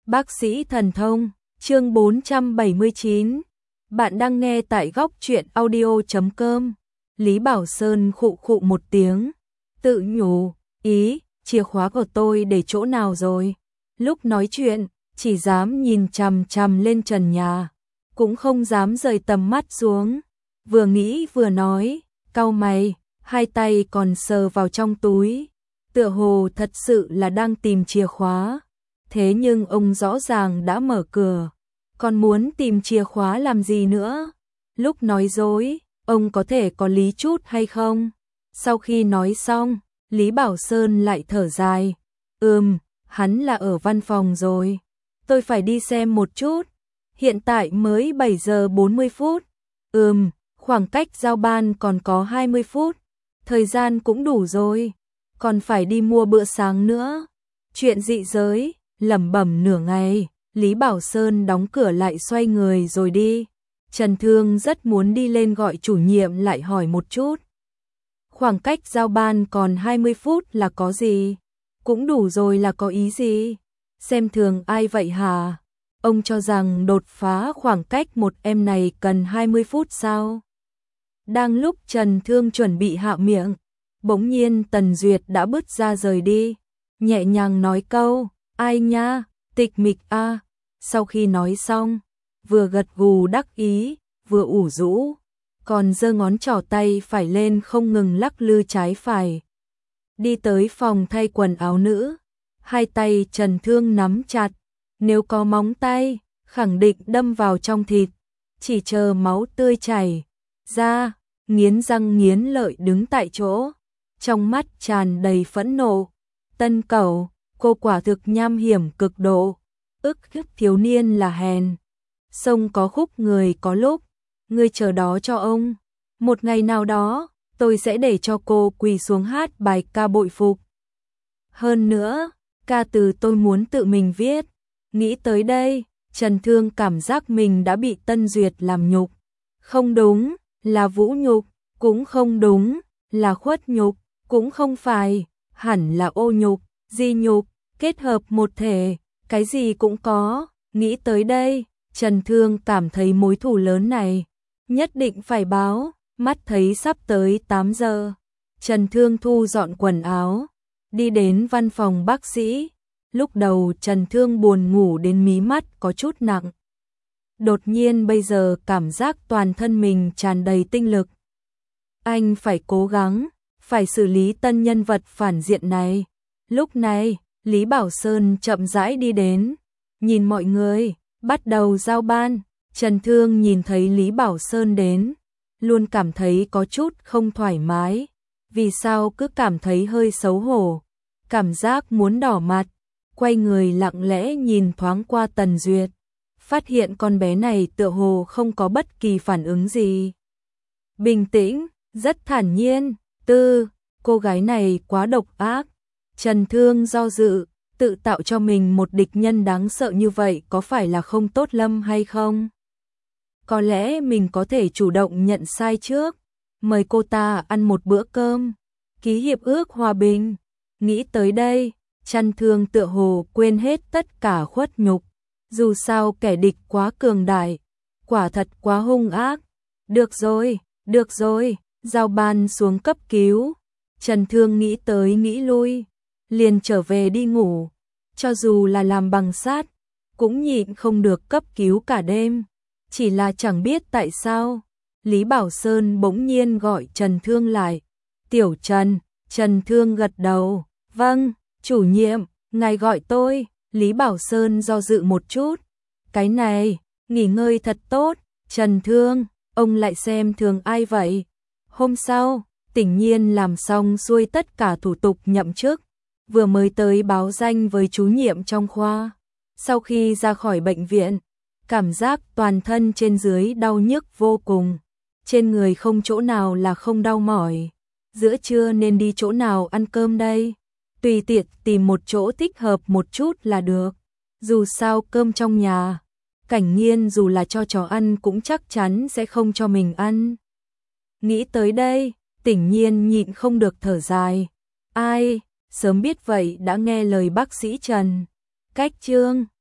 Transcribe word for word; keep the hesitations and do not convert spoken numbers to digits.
Bác sĩ thần thông, chương bốn trăm bảy mươi chín. Bạn đang nghe tại góc truyện audio chấm com. Lý Bảo Sơn khụ khụ một tiếng, tự nhủ, ý, chìa khóa của tôi để chỗ nào rồi? Lúc nói chuyện, chỉ dám nhìn chằm chằm lên trần nhà, cũng không dám rời tầm mắt xuống. Vừa nghĩ vừa nói, cau mày, hai tay còn sờ vào trong túi, tựa hồ thật sự là đang tìm chìa khóa. Thế nhưng ông rõ ràng đã mở cửa, còn muốn tìm chìa khóa làm gì nữa? Lúc nói dối, ông có thể có lý chút hay không? Sau khi nói xong, Lý Bảo Sơn lại thở dài. Ừm, hắn là ở văn phòng rồi. Tôi phải đi xem một chút. Hiện tại mới bảy giờ bốn mươi phút. Ừm, khoảng cách giao ban còn có hai mươi phút. Thời gian cũng đủ rồi. Còn phải đi mua bữa sáng nữa. Chuyện dị giới, lẩm bẩm nửa ngày, Lý Bảo Sơn đóng cửa lại xoay người rồi đi. Trần Thương rất muốn đi lên gọi chủ nhiệm lại hỏi một chút. Khoảng cách giao ban còn hai mươi phút là có gì? Cũng đủ rồi là có ý gì? Xem thường ai vậy hả? Ông cho rằng đột phá khoảng cách một em này cần hai mươi phút sao? Đang lúc Trần Thương chuẩn bị hạ miệng, bỗng nhiên Tần Duyệt đã bứt ra rời đi, nhẹ nhàng nói câu, ai nha, tịch mịch a. Sau khi nói xong, vừa gật gù đắc ý, vừa ủ rũ, còn giơ ngón trỏ tay phải lên không ngừng lắc lư trái phải. Đi tới phòng thay quần áo nữ, hai tay Trần Thương nắm chặt, nếu có móng tay, khẳng định đâm vào trong thịt, chỉ chờ máu tươi chảy ra, nghiến răng nghiến lợi đứng tại chỗ, trong mắt tràn đầy phẫn nộ. Tân Cẩu, cô quả thực nham hiểm cực độ, ức hiếp thiếu niên là hèn. Sông có khúc người có lúc, ngươi chờ đó cho ông. Một ngày nào đó, tôi sẽ để cho cô quỳ xuống hát bài ca bội phục. Hơn nữa, ca từ tôi muốn tự mình viết. Nghĩ tới đây, Trần Thương cảm giác mình đã bị Tân Duyệt làm nhục. Không đúng, là vũ nhục, cũng không đúng, là khuất nhục, cũng không phải, hẳn là ô nhục, di nhục, kết hợp một thể, cái gì cũng có. Nghĩ tới đây, Trần Thương cảm thấy mối thù lớn này nhất định phải báo. Mắt thấy sắp tới tám giờ, Trần Thương thu dọn quần áo, đi đến văn phòng bác sĩ. Lúc đầu Trần Thương buồn ngủ đến mí mắt có chút nặng. Đột nhiên bây giờ cảm giác toàn thân mình tràn đầy tinh lực. Anh phải cố gắng, phải xử lý tân nhân vật phản diện này. Lúc này, Lý Bảo Sơn chậm rãi đi đến, nhìn mọi người, bắt đầu giao ban. Trần Thương nhìn thấy Lý Bảo Sơn đến, luôn cảm thấy có chút không thoải mái. Vì sao cứ cảm thấy hơi xấu hổ, cảm giác muốn đỏ mặt. Quay người lặng lẽ nhìn thoáng qua Tần Duyệt, phát hiện con bé này tựa hồ không có bất kỳ phản ứng gì. Bình tĩnh, rất thản nhiên. Tư, cô gái này quá độc ác. Trần Thương do dự, tự tạo cho mình một địch nhân đáng sợ như vậy có phải là không tốt lâm hay không? Có lẽ mình có thể chủ động nhận sai trước, mời cô ta ăn một bữa cơm, ký hiệp ước hòa bình. Nghĩ tới đây, Trần Thương tựa hồ quên hết tất cả khuất nhục. Dù sao kẻ địch quá cường đại, quả thật quá hung ác. Được rồi, được rồi, giao ban xuống cấp cứu. Trần Thương nghĩ tới nghĩ lui, liền trở về đi ngủ. Cho dù là làm bằng sắt, cũng nhịn không được cấp cứu cả đêm. Chỉ là chẳng biết tại sao, Lý Bảo Sơn bỗng nhiên gọi Trần Thương lại. Tiểu Trần, Trần Thương gật đầu, vâng, chủ nhiệm, ngài gọi tôi. Lý Bảo Sơn do dự một chút. Cái này, nghỉ ngơi thật tốt. Trần Thương, ông lại xem thường ai vậy? Hôm sau, Tỉnh Nhiên làm xong xuôi tất cả thủ tục nhậm chức, vừa mới tới báo danh với chú nhiệm trong khoa. Sau khi ra khỏi bệnh viện, cảm giác toàn thân trên dưới đau nhức vô cùng. Trên người không chỗ nào là không đau mỏi. Giữa trưa nên đi chỗ nào ăn cơm đây? Tùy tiện tìm một chỗ thích hợp một chút là được. Dù sao cơm trong nhà, Cảnh Nghiên dù là cho chó ăn cũng chắc chắn sẽ không cho mình ăn. Nghĩ tới đây, Tỉnh Nhiên nhịn không được thở dài. Ai, sớm biết vậy đã nghe lời bác sĩ Trần. Cách chương